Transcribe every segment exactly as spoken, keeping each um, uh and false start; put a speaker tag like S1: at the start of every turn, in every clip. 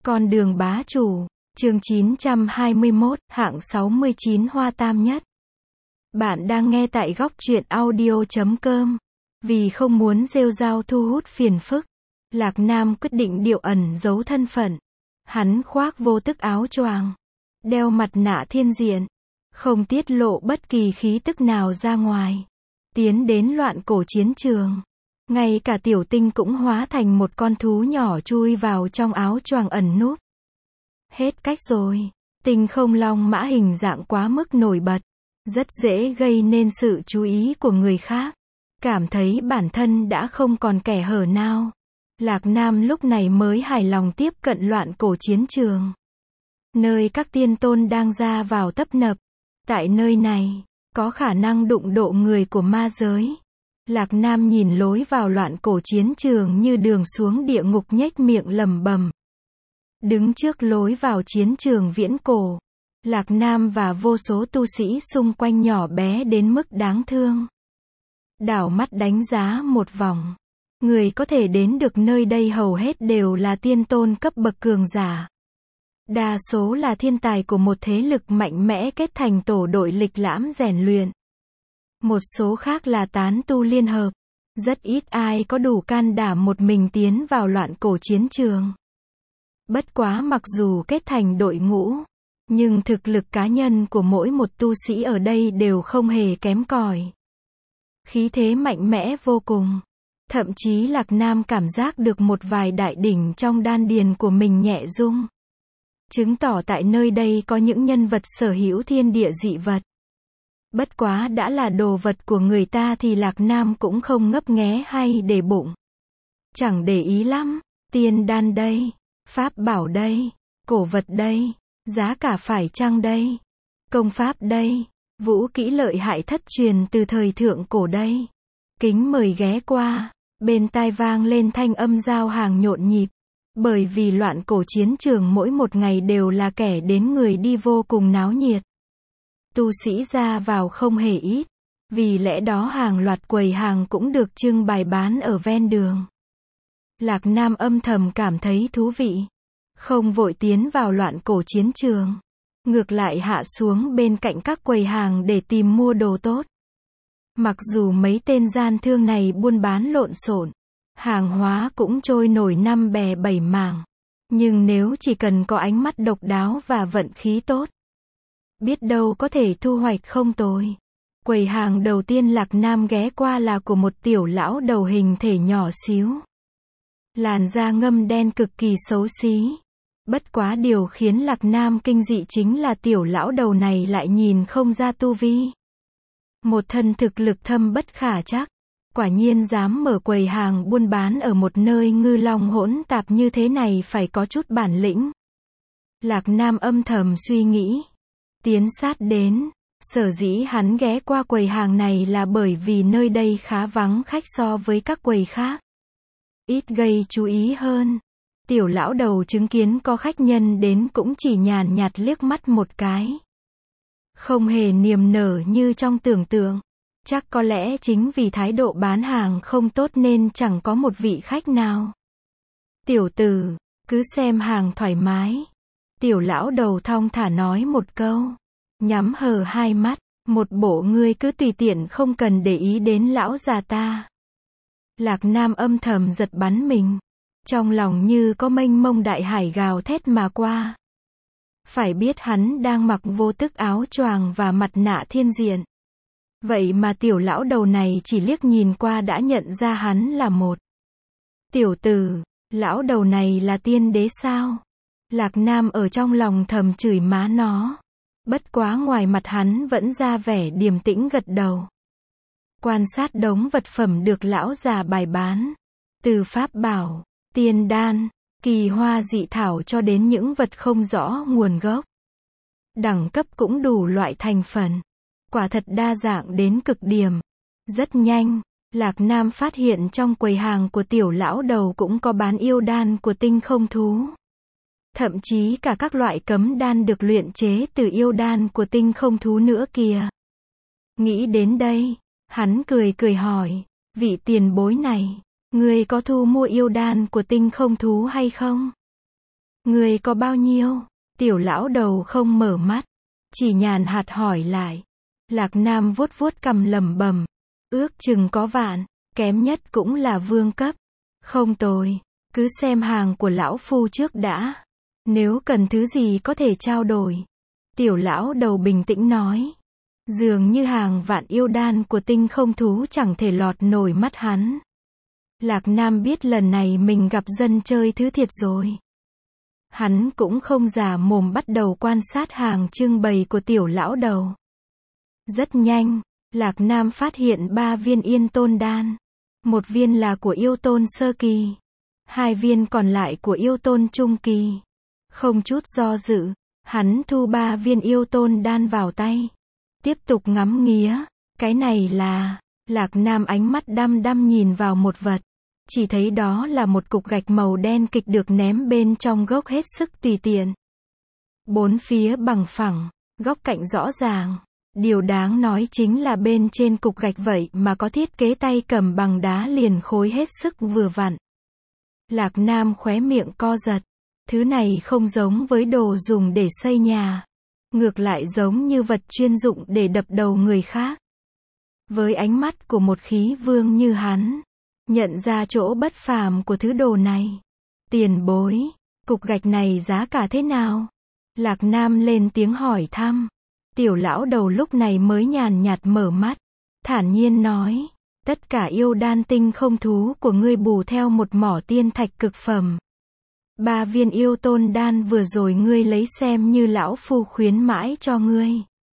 S1: Con đường bá chủ, chương chín trăm hai mươi mốt, hạng sáu mươi chín hoa tam nhất. Bạn đang nghe tại góc truyện audio chấm com. Vì không muốn rêu rao thu hút phiền phức, Lạc Nam quyết định điệu ẩn giấu thân phận. Hắn khoác vô tức áo choàng, đeo mặt nạ thiên diện, không tiết lộ bất kỳ khí tức nào ra ngoài. Tiến đến loạn cổ chiến trường. Ngay cả tiểu tinh cũng hóa thành một con thú nhỏ chui vào trong áo choàng ẩn núp. Hết cách rồi. Tinh không long mã hình dạng quá mức nổi bật, rất dễ gây nên sự chú ý của người khác. Cảm thấy bản thân đã không còn kẻ hở nào, Lạc Nam lúc này mới hài lòng tiếp cận loạn cổ chiến trường, nơi các tiên tôn đang ra vào tấp nập. Tại nơi này, có khả năng đụng độ người của ma giới. Lạc Nam nhìn lối vào loạn cổ chiến trường như đường xuống địa ngục, nhếch miệng lẩm bẩm. Đứng trước lối vào chiến trường viễn cổ, Lạc Nam và vô số tu sĩ xung quanh nhỏ bé đến mức đáng thương. Đảo mắt đánh giá một vòng, người có thể đến được nơi đây hầu hết đều là tiên tôn cấp bậc cường giả. Đa số là thiên tài của một thế lực mạnh mẽ kết thành tổ đội lịch lãm rèn luyện. Một số khác là tán tu liên hợp. Rất ít ai có đủ can đảm một mình tiến vào loạn cổ chiến trường. Bất quá mặc dù kết thành đội ngũ, nhưng thực lực cá nhân của mỗi một tu sĩ ở đây đều không hề kém cỏi. Khí thế mạnh mẽ vô cùng. Thậm chí Lạc Nam cảm giác được một vài đại đỉnh trong đan điền của mình nhẹ rung. Chứng tỏ tại nơi đây có những nhân vật sở hữu thiên địa dị vật. Bất quá đã là đồ vật của người ta thì Lạc Nam cũng không ngấp nghé hay để bụng. Chẳng để ý lắm. Tiên đan đây, pháp bảo đây, cổ vật đây, giá cả phải chăng đây, công pháp đây, vũ kỹ lợi hại thất truyền từ thời thượng cổ đây. Kính mời ghé qua. Bên tai vang lên thanh âm giao hàng nhộn nhịp. Bởi vì loạn cổ chiến trường mỗi một ngày đều là kẻ đến người đi vô cùng náo nhiệt. Tu sĩ ra vào không hề ít. Vì lẽ đó hàng loạt quầy hàng cũng được trưng bày bán ở ven đường. Lạc Nam âm thầm cảm thấy thú vị. Không vội tiến vào loạn cổ chiến trường. Ngược lại hạ xuống bên cạnh các quầy hàng để tìm mua đồ tốt. Mặc dù mấy tên gian thương này buôn bán lộn xộn, hàng hóa cũng trôi nổi năm bè bảy mảng. Nhưng nếu chỉ cần có ánh mắt độc đáo và vận khí tốt, biết đâu có thể thu hoạch không tồi. Quầy hàng đầu tiên Lạc Nam ghé qua là của một tiểu lão đầu hình thể nhỏ xíu. Làn da ngâm đen cực kỳ xấu xí. Bất quá điều khiến Lạc Nam kinh dị chính là tiểu lão đầu này lại nhìn không ra tu vi. Một thân thực lực thâm bất khả trắc. Quả nhiên dám mở quầy hàng buôn bán ở một nơi ngư long hỗn tạp như thế này phải có chút bản lĩnh. Lạc Nam âm thầm suy nghĩ. Tiến sát đến. Sở dĩ hắn ghé qua quầy hàng này là bởi vì nơi đây khá vắng khách so với các quầy khác. Ít gây chú ý hơn. Tiểu lão đầu chứng kiến có khách nhân đến cũng chỉ nhàn nhạt liếc mắt một cái. Không hề niềm nở như trong tưởng tượng. Chắc có lẽ chính vì thái độ bán hàng không tốt nên chẳng có một vị khách nào. Tiểu tử, cứ xem hàng thoải mái. Tiểu lão đầu thong thả nói một câu. Nhắm hờ hai mắt. Một bộ ngươi cứ tùy tiện không cần để ý đến lão già ta. Lạc Nam âm thầm giật bắn mình. Trong lòng như có mênh mông đại hải gào thét mà qua. Phải biết hắn đang mặc vô tức áo choàng và mặt nạ thiên diện. Vậy mà tiểu lão đầu này chỉ liếc nhìn qua đã nhận ra hắn là một. Tiểu tử, lão đầu này là tiên đế sao? Lạc Nam ở trong lòng thầm chửi má nó. Bất quá ngoài mặt hắn vẫn ra vẻ điềm tĩnh gật đầu. Quan sát đống vật phẩm được lão già bày bán. Từ pháp bảo, tiên đan, kỳ hoa dị thảo cho đến những vật không rõ nguồn gốc. Đẳng cấp cũng đủ loại thành phần. Quả thật đa dạng đến cực điểm. Rất nhanh, Lạc Nam phát hiện trong quầy hàng của tiểu lão đầu cũng có bán yêu đan của tinh không thú. Thậm chí cả các loại cấm đan được luyện chế từ yêu đan của tinh không thú nữa kìa. Nghĩ đến đây, hắn cười cười hỏi, vị tiền bối này, ngươi có thu mua yêu đan của tinh không thú hay không? Ngươi có bao nhiêu? Tiểu lão đầu không mở mắt, chỉ nhàn hạt hỏi lại. Lạc Nam vuốt vuốt cằm lẩm bẩm, ước chừng có vạn, kém nhất cũng là vương cấp. Không tồi, cứ xem hàng của lão phu trước đã. Nếu cần thứ gì có thể trao đổi. Tiểu lão đầu bình tĩnh nói. Dường như hàng vạn yêu đan của tinh không thú chẳng thể lọt nổi mắt hắn. Lạc Nam biết lần này mình gặp dân chơi thứ thiệt rồi. Hắn cũng không già mồm bắt đầu quan sát hàng trưng bày của tiểu lão đầu. Rất nhanh, Lạc Nam phát hiện ba viên yên tôn đan. Một viên là của yêu tôn sơ kỳ. Hai viên còn lại của yêu tôn trung kỳ. Không chút do dự, hắn thu ba viên yêu tôn đan vào tay. Tiếp tục ngắm nghía. Cái này là... Lạc Nam ánh mắt đăm đăm nhìn vào một vật. Chỉ thấy đó là một cục gạch màu đen kịch được ném bên trong gốc hết sức tùy tiện. Bốn phía bằng phẳng, góc cạnh rõ ràng. Điều đáng nói chính là bên trên cục gạch vậy mà có thiết kế tay cầm bằng đá liền khối hết sức vừa vặn. Lạc Nam khóe miệng co giật. Thứ này không giống với đồ dùng để xây nhà. Ngược lại giống như vật chuyên dụng để đập đầu người khác. Với ánh mắt của một khí vương như hắn, nhận ra chỗ bất phàm của thứ đồ này. Tiền bối, cục gạch này giá cả thế nào? Lạc Nam lên tiếng hỏi thăm. Tiểu lão đầu lúc này mới nhàn nhạt mở mắt, thản nhiên nói, tất cả yêu đan tinh không thú của ngươi bù theo một mỏ tiên thạch cực phẩm. Ba viên yêu tôn đan vừa rồi ngươi lấy xem như lão phu khuyến mãi cho ngươi.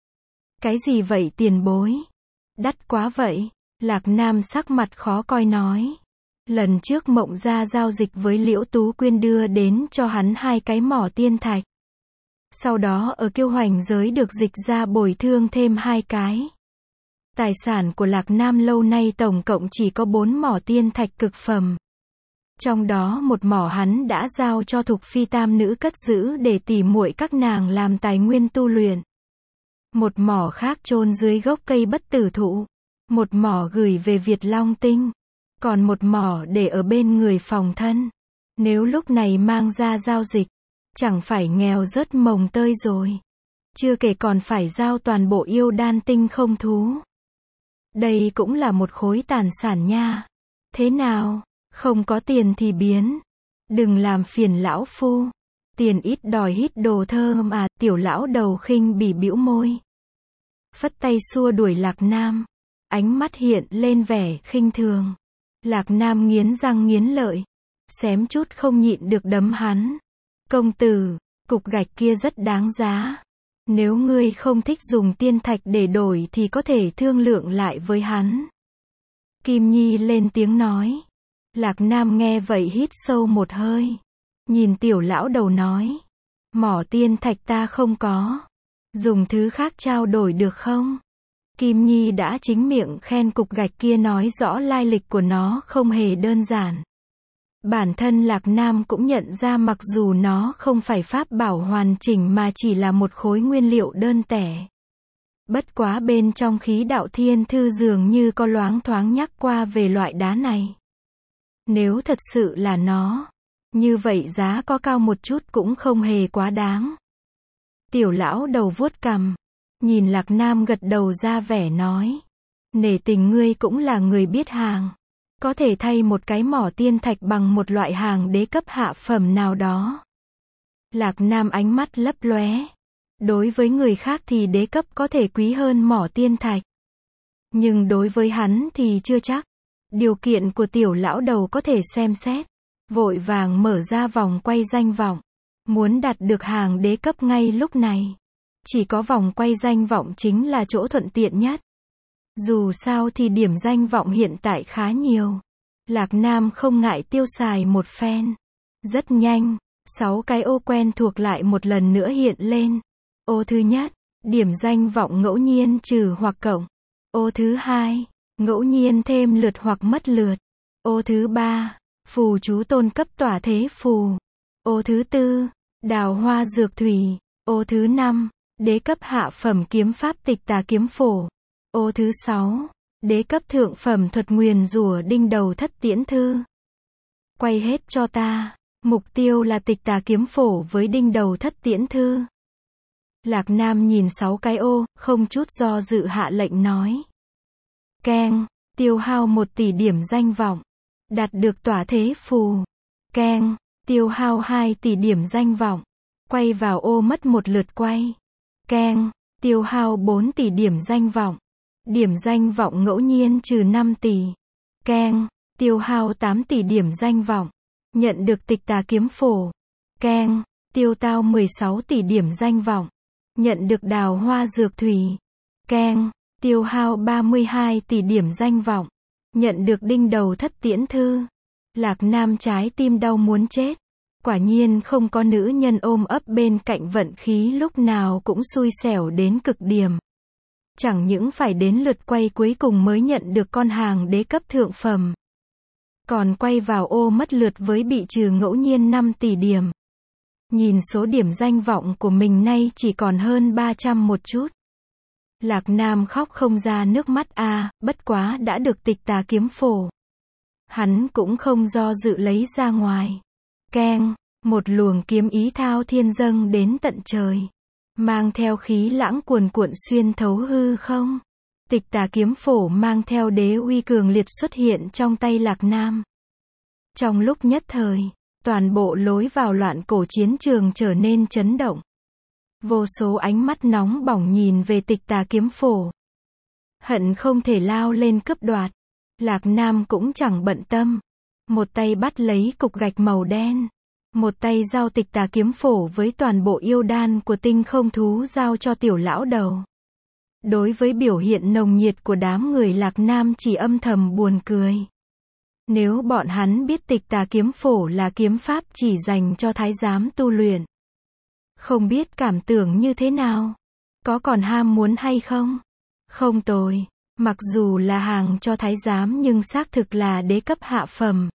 S1: Cái gì vậy tiền bối? Đắt quá vậy. Lạc Nam sắc mặt khó coi nói. Lần trước Mộng Gia giao dịch với Liễu Tú Quyên đưa đến cho hắn hai cái mỏ tiên thạch. Sau đó ở Kiêu Hoành giới được dịch ra bồi thương thêm hai cái. Tài sản của Lạc Nam lâu nay tổng cộng chỉ có bốn mỏ tiên thạch cực phẩm. Trong đó một mỏ hắn đã giao cho Thục Phi tam nữ cất giữ để tỉ muội các nàng làm tài nguyên tu luyện. Một mỏ khác chôn dưới gốc cây bất tử thụ. Một mỏ gửi về Việt Long Tinh. Còn một mỏ để ở bên người phòng thân. Nếu lúc này mang ra giao dịch, chẳng phải nghèo rớt mồng tơi rồi. Chưa kể còn phải giao toàn bộ yêu đan tinh không thú. Đây cũng là một khối tài sản nha. Thế nào? Không có tiền thì biến. Đừng làm phiền lão phu. Tiền ít đòi hít đồ thơm à, tiểu lão đầu khinh bỉ bĩu môi. Phất tay xua đuổi Lạc Nam. Ánh mắt hiện lên vẻ khinh thường. Lạc Nam nghiến răng nghiến lợi. Xém chút không nhịn được đấm hắn. Công tử, cục gạch kia rất đáng giá. Nếu ngươi không thích dùng tiên thạch để đổi thì có thể thương lượng lại với hắn. Kim Nhi lên tiếng nói. Lạc Nam nghe vậy hít sâu một hơi. Nhìn tiểu lão đầu nói. Mỏ tiên thạch ta không có. Dùng thứ khác trao đổi được không? Kim Nhi đã chính miệng khen cục gạch kia nói rõ lai lịch của nó không hề đơn giản. Bản thân Lạc Nam cũng nhận ra mặc dù nó không phải pháp bảo hoàn chỉnh mà chỉ là một khối nguyên liệu đơn tẻ. Bất quá bên trong khí đạo thiên thư dường như có loáng thoáng nhắc qua về loại đá này. Nếu thật sự là nó, như vậy giá có cao một chút cũng không hề quá đáng. Tiểu lão đầu vuốt cằm, nhìn Lạc Nam gật đầu ra vẻ nói. Nể tình ngươi cũng là người biết hàng. Có thể thay một cái mỏ tiên thạch bằng một loại hàng đế cấp hạ phẩm nào đó. Lạc Nam ánh mắt lấp lóe. Đối với người khác thì đế cấp có thể quý hơn mỏ tiên thạch. Nhưng đối với hắn thì chưa chắc. Điều kiện của tiểu lão đầu có thể xem xét. Vội vàng mở ra vòng quay danh vọng. Muốn đạt được hàng đế cấp ngay lúc này. Chỉ có vòng quay danh vọng chính là chỗ thuận tiện nhất. Dù sao thì điểm danh vọng hiện tại khá nhiều. Lạc Nam không ngại tiêu xài một phen. Rất nhanh, sáu cái ô quen thuộc lại một lần nữa hiện lên. Ô thứ nhất, điểm danh vọng ngẫu nhiên trừ hoặc cộng. Ô thứ hai, ngẫu nhiên thêm lượt hoặc mất lượt. Ô thứ ba, phù chú tôn cấp tỏa thế phù. Ô thứ tư, đào hoa dược thủy. Ô thứ năm, đế cấp hạ phẩm kiếm pháp tịch tà kiếm phổ. Ô thứ sáu, đế cấp thượng phẩm thuật nguyền rủa đinh đầu thất tiễn thư. Quay hết cho ta. Mục tiêu là tịch tà kiếm phổ với đinh đầu thất tiễn thư. Lạc Nam nhìn sáu cái ô, không chút do dự hạ lệnh nói. Keng, tiêu hao một tỷ điểm danh vọng. Đạt được tỏa thế phù. Keng, tiêu hao hai tỷ điểm danh vọng. Quay vào ô mất một lượt quay. Keng, tiêu hao bốn tỷ điểm danh vọng. Điểm danh vọng ngẫu nhiên trừ năm tỷ. Keng, tiêu hao tám tỷ điểm danh vọng. Nhận được tịch tà kiếm phổ. Keng, tiêu tao mười sáu tỷ điểm danh vọng. Nhận được đào hoa dược thủy. Keng, tiêu hao ba mươi hai tỷ điểm danh vọng. Nhận được đinh đầu thất tiễn thư. Lạc Nam trái tim đau muốn chết. Quả nhiên không có nữ nhân ôm ấp bên cạnh, vận khí lúc nào cũng xui xẻo đến cực điểm. Chẳng những phải đến lượt quay cuối cùng mới nhận được con hàng đế cấp thượng phẩm. Còn quay vào ô mất lượt với bị trừ ngẫu nhiên năm tỷ điểm. Nhìn số điểm danh vọng của mình nay chỉ còn hơn ba trăm một chút. Lạc Nam khóc không ra nước mắt a, à, bất quá đã được tịch tà kiếm phổ. Hắn cũng không do dự lấy ra ngoài. Keng, một luồng kiếm ý thao thiên dâng đến tận trời. Mang theo khí lãng cuồn cuộn xuyên thấu hư không. Tịch tà kiếm phổ mang theo đế uy cường liệt xuất hiện trong tay Lạc Nam. Trong lúc nhất thời, toàn bộ lối vào loạn cổ chiến trường trở nên chấn động. Vô số ánh mắt nóng bỏng nhìn về tịch tà kiếm phổ. Hận không thể lao lên cướp đoạt. Lạc Nam cũng chẳng bận tâm. Một tay bắt lấy cục gạch màu đen. Một tay giao tịch tà kiếm phổ với toàn bộ yêu đan của tinh không thú giao cho tiểu lão đầu. Đối với biểu hiện nồng nhiệt của đám người Lạc Nam chỉ âm thầm buồn cười. Nếu bọn hắn biết tịch tà kiếm phổ là kiếm pháp chỉ dành cho thái giám tu luyện, không biết cảm tưởng như thế nào. Có còn ham muốn hay không? Không tồi. Mặc dù là hàng cho thái giám nhưng xác thực là đế cấp hạ phẩm.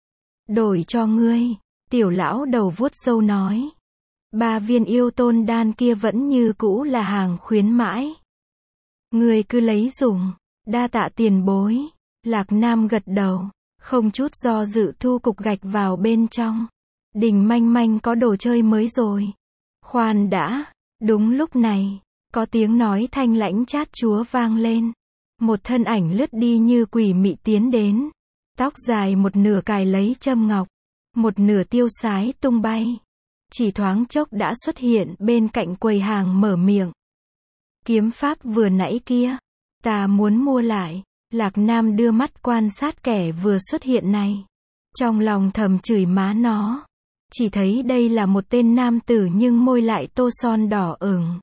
S1: Đổi cho ngươi. Tiểu lão đầu vuốt râu nói. Ba viên yêu tôn đan kia vẫn như cũ là hàng khuyến mãi. Ngươi cứ lấy dùng. Đa tạ tiền bối. Lạc Nam gật đầu. Không chút do dự thu cục gạch vào bên trong. Đình manh manh có đồ chơi mới rồi. Khoan đã. Đúng lúc này, có tiếng nói thanh lãnh chát chúa vang lên. Một thân ảnh lướt đi như quỷ mị tiến đến. Tóc dài một nửa cài lấy châm ngọc. Một nửa tiêu sái tung bay. Chỉ thoáng chốc đã xuất hiện bên cạnh quầy hàng mở miệng. Kiếm pháp vừa nãy kia. Ta muốn mua lại. Lạc Nam đưa mắt quan sát kẻ vừa xuất hiện này. Trong lòng thầm chửi má nó. Chỉ thấy đây là một tên nam tử nhưng môi lại tô son đỏ ửng.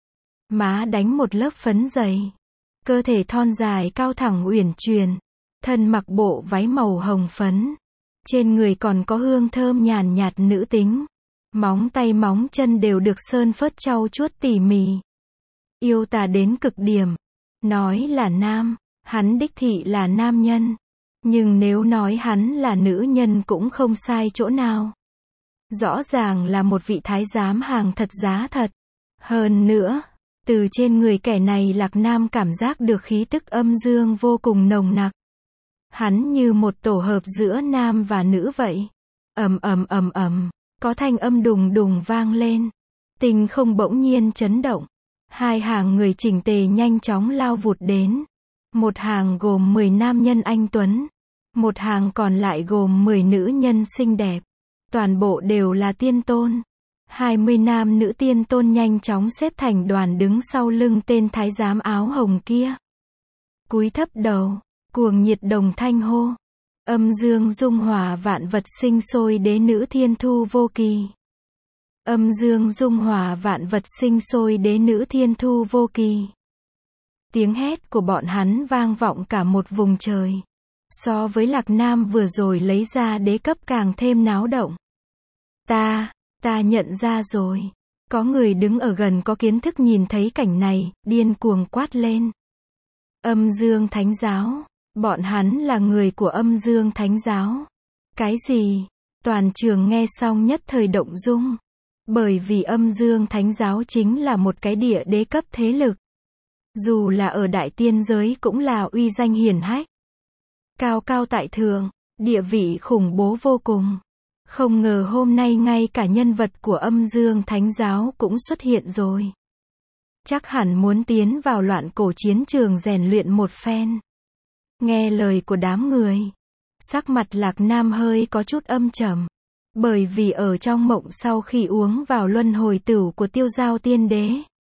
S1: Má đánh một lớp phấn dày. Cơ thể thon dài cao thẳng uyển chuyển. Thân mặc bộ váy màu hồng phấn. Trên người còn có hương thơm nhàn nhạt nữ tính. Móng tay móng chân đều được sơn phớt trau chuốt tỉ mỉ. Yêu tà đến cực điểm. Nói là nam, hắn đích thị là nam nhân. Nhưng nếu nói hắn là nữ nhân cũng không sai chỗ nào. Rõ ràng là một vị thái giám hàng thật giá thật. Hơn nữa, từ trên người kẻ này Lạc Nam cảm giác được khí tức âm dương vô cùng nồng nặc. Hắn như một tổ hợp giữa nam và nữ vậy. Ầm ầm ầm ầm, có thanh âm đùng đùng vang lên. Tinh không bỗng nhiên chấn động. Hai hàng người chỉnh tề nhanh chóng lao vụt đến. Một hàng gồm mười nam nhân anh tuấn. Một hàng còn lại gồm mười nữ nhân xinh đẹp. Toàn bộ đều là tiên tôn. hai mươi nam nữ tiên tôn nhanh chóng xếp thành đoàn đứng sau lưng tên thái giám áo hồng kia. Cúi thấp đầu, cuồng nhiệt đồng thanh hô. Âm dương dung hòa vạn vật sinh sôi đế nữ thiên thu vô kỳ. Âm dương dung hòa vạn vật sinh sôi đế nữ thiên thu vô kỳ. Tiếng hét của bọn hắn vang vọng cả một vùng trời. So với Lạc Nam vừa rồi lấy ra đế cấp càng thêm náo động. Ta, ta nhận ra rồi. Có người đứng ở gần có kiến thức nhìn thấy cảnh này, điên cuồng quát lên. Âm dương thánh giáo. Bọn hắn là người của âm dương thánh giáo. Cái gì? Toàn trường nghe xong nhất thời động dung. Bởi vì âm dương thánh giáo chính là một cái địa đế cấp thế lực. Dù là ở đại tiên giới cũng là uy danh hiển hách. Cao cao tại thượng, địa vị khủng bố vô cùng. Không ngờ hôm nay ngay cả nhân vật của Âm Dương Thánh Giáo cũng xuất hiện rồi. Chắc hẳn muốn tiến vào loạn cổ chiến trường rèn luyện một phen. Nghe lời của đám người, sắc mặt Lạc Nam hơi có chút âm trầm. Bởi vì ở trong mộng sau khi uống vào luân hồi tửu của Tiêu Giao Tiên Đế,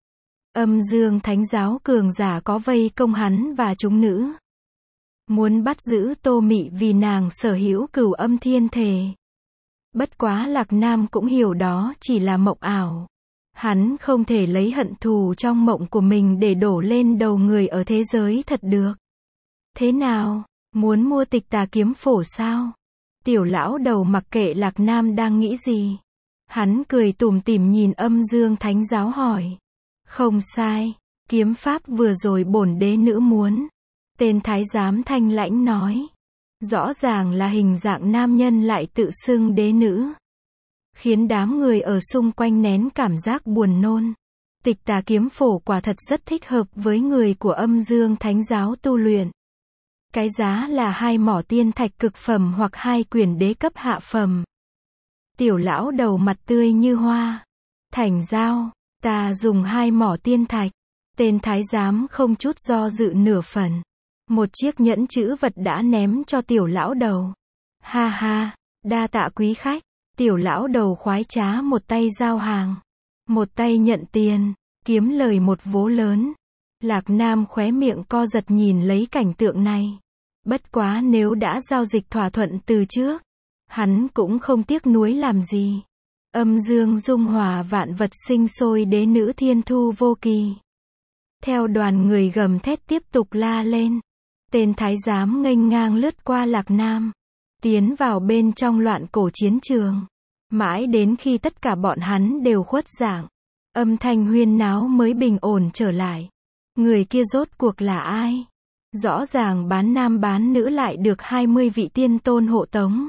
S1: Âm Dương Thánh Giáo cường giả có vây công hắn và chúng nữ. Muốn bắt giữ Tô Mị vì nàng sở hữu cửu âm thiên thể. Bất quá Lạc Nam cũng hiểu đó chỉ là mộng ảo. Hắn không thể lấy hận thù trong mộng của mình để đổ lên đầu người ở thế giới thật được. Thế nào, muốn mua Tịch Tà Kiếm Phổ sao? Tiểu lão đầu mặc kệ Lạc Nam đang nghĩ gì. Hắn cười tủm tỉm nhìn Âm Dương Thánh Giáo hỏi. Không sai, kiếm pháp vừa rồi bổn đế nữ muốn. Tên thái giám thanh lãnh nói. Rõ ràng là hình dạng nam nhân lại tự xưng đế nữ. Khiến đám người ở xung quanh nén cảm giác buồn nôn. Tịch Tà Kiếm Phổ quả thật rất thích hợp với người của Âm Dương Thánh Giáo tu luyện. Cái giá là hai mỏ tiên thạch cực phẩm hoặc hai quyển đế cấp hạ phẩm. Tiểu lão đầu mặt tươi như hoa. Thành giao, ta dùng hai mỏ tiên thạch. Tên thái giám không chút do dự nửa phần. Một chiếc nhẫn chữ vật đã ném cho tiểu lão đầu. Ha ha, đa tạ quý khách. Tiểu lão đầu khoái trá một tay giao hàng. Một tay nhận tiền, kiếm lời một vố lớn. Lạc Nam khóe miệng co giật nhìn lấy cảnh tượng này. Bất quá nếu đã giao dịch thỏa thuận từ trước, hắn cũng không tiếc nuối làm gì. Âm dương dung hòa vạn vật sinh sôi đế nữ thiên thu vô kỳ. Theo đoàn người gầm thét tiếp tục la lên. Tên thái giám nghênh ngang lướt qua Lạc Nam. Tiến vào bên trong loạn cổ chiến trường. Mãi đến khi tất cả bọn hắn đều khuất dạng. Âm thanh huyên náo mới bình ổn trở lại. Người kia rốt cuộc là ai? Rõ ràng bán nam bán nữ lại được hai mươi vị tiên tôn hộ tống.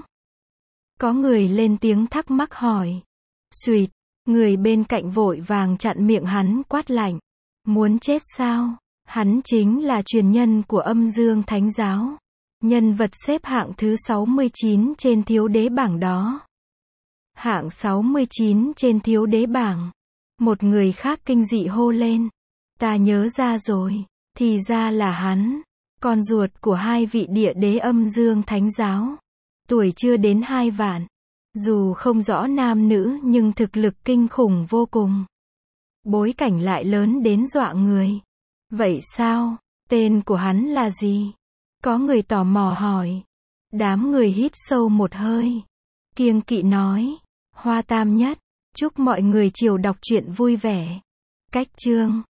S1: Có người lên tiếng thắc mắc hỏi. Xuyệt, người bên cạnh vội vàng chặn miệng hắn quát lạnh. Muốn chết sao? Hắn chính là truyền nhân của Âm Dương Thánh Giáo. Nhân vật xếp hạng thứ sáu mươi chín trên thiếu đế bảng đó. Hạng sáu mươi chín trên thiếu đế bảng. Một người khác kinh dị hô lên. Ta nhớ ra rồi. Thì ra là hắn. Con ruột của hai vị địa đế Âm Dương Thánh Giáo. Tuổi chưa đến hai vạn. Dù không rõ nam nữ nhưng thực lực kinh khủng vô cùng. Bối cảnh lại lớn đến dọa người. Vậy sao? Tên của hắn là gì? Có người tò mò hỏi. Đám người hít sâu một hơi. Kiêng kỵ nói. Hoa Tam Nhất. Chúc mọi người chiều đọc truyện vui vẻ. Cách chương.